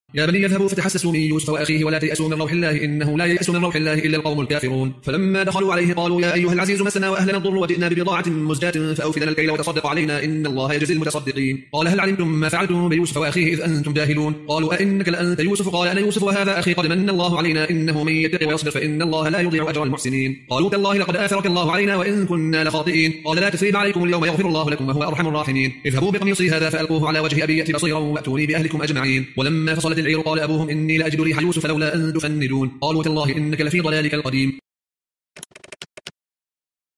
يا بني اذهبوا فتحسسوا من يوسف وأخيه ولا تيأسوا من روح الله إنه لا ييأس من روح الله إلا القوم الكافرون. فلما دخلوا عليه قالوا يا أيها العزيز مسنا وأهلنا الضر وجئنا ببضاعة مزجاة فأوف لنا الكيل وتصدق علينا إن الله يجزي المتصدقين. قال هل علمتم ما فعلتم بيوسف وأخيه إذ أنتم جاهلون؟ قالوا أئنك لأنت يوسف؟ قال أنا يوسف وهذا أخي قد من الله علينا إنه من يتق ويصبر فإن الله لا يضيع أجر المحسنين. قالوا تالله لقد آثرك الله علينا وإن كنا لخاطئين. قال لا تثريب عليكم اليوم يغفر الله لكم وهو أرحم الراحمين. اذهبوا بقميصي هذا فألقوه على وجه أبي يأتي بصيرا وأتوني بأهلكم أجمعين. ولما فصلت العير قال أبوهم إني لأجد ريح يوسف لولا أن تفندون. قالوا تالله إنك لفي ضلالك القديم.